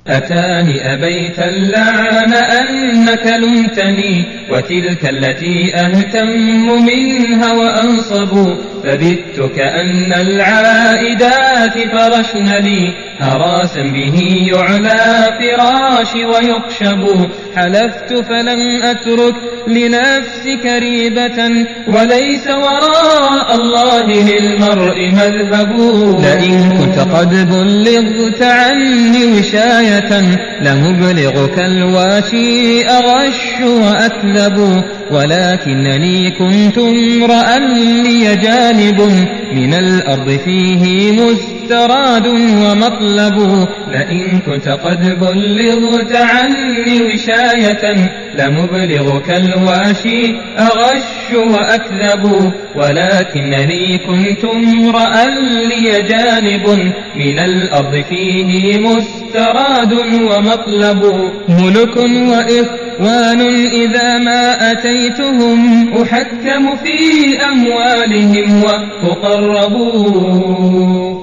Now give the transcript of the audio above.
أتاني أبيت اللعن أنك لمتني، وتلك التي أهتم منها وأنصب، فبت كأن العائدات فرشن لي، هراسا به يعلى فراشي ويخشب. حلفت فلم أترك لنفسك ريبة، وليس وراء الله للمرء مذهب. لئن كنت قد بلغت عني وشاية، لمبلغك الواشي أغش وأكذب. ولكنني كنت امرأ لي جانب، من الأرض فيه مستراد ومطلب. لئن كنت قد بلغت عني وشاية، لمبلغك الواشي أغش وأكذب. ولكنني كنت امرأ لي جانب، من الأرض فيه مستراد ومطلب. ملك وإخوان إذا ما أتيتهم، أحكم في أموالهم وأقرب.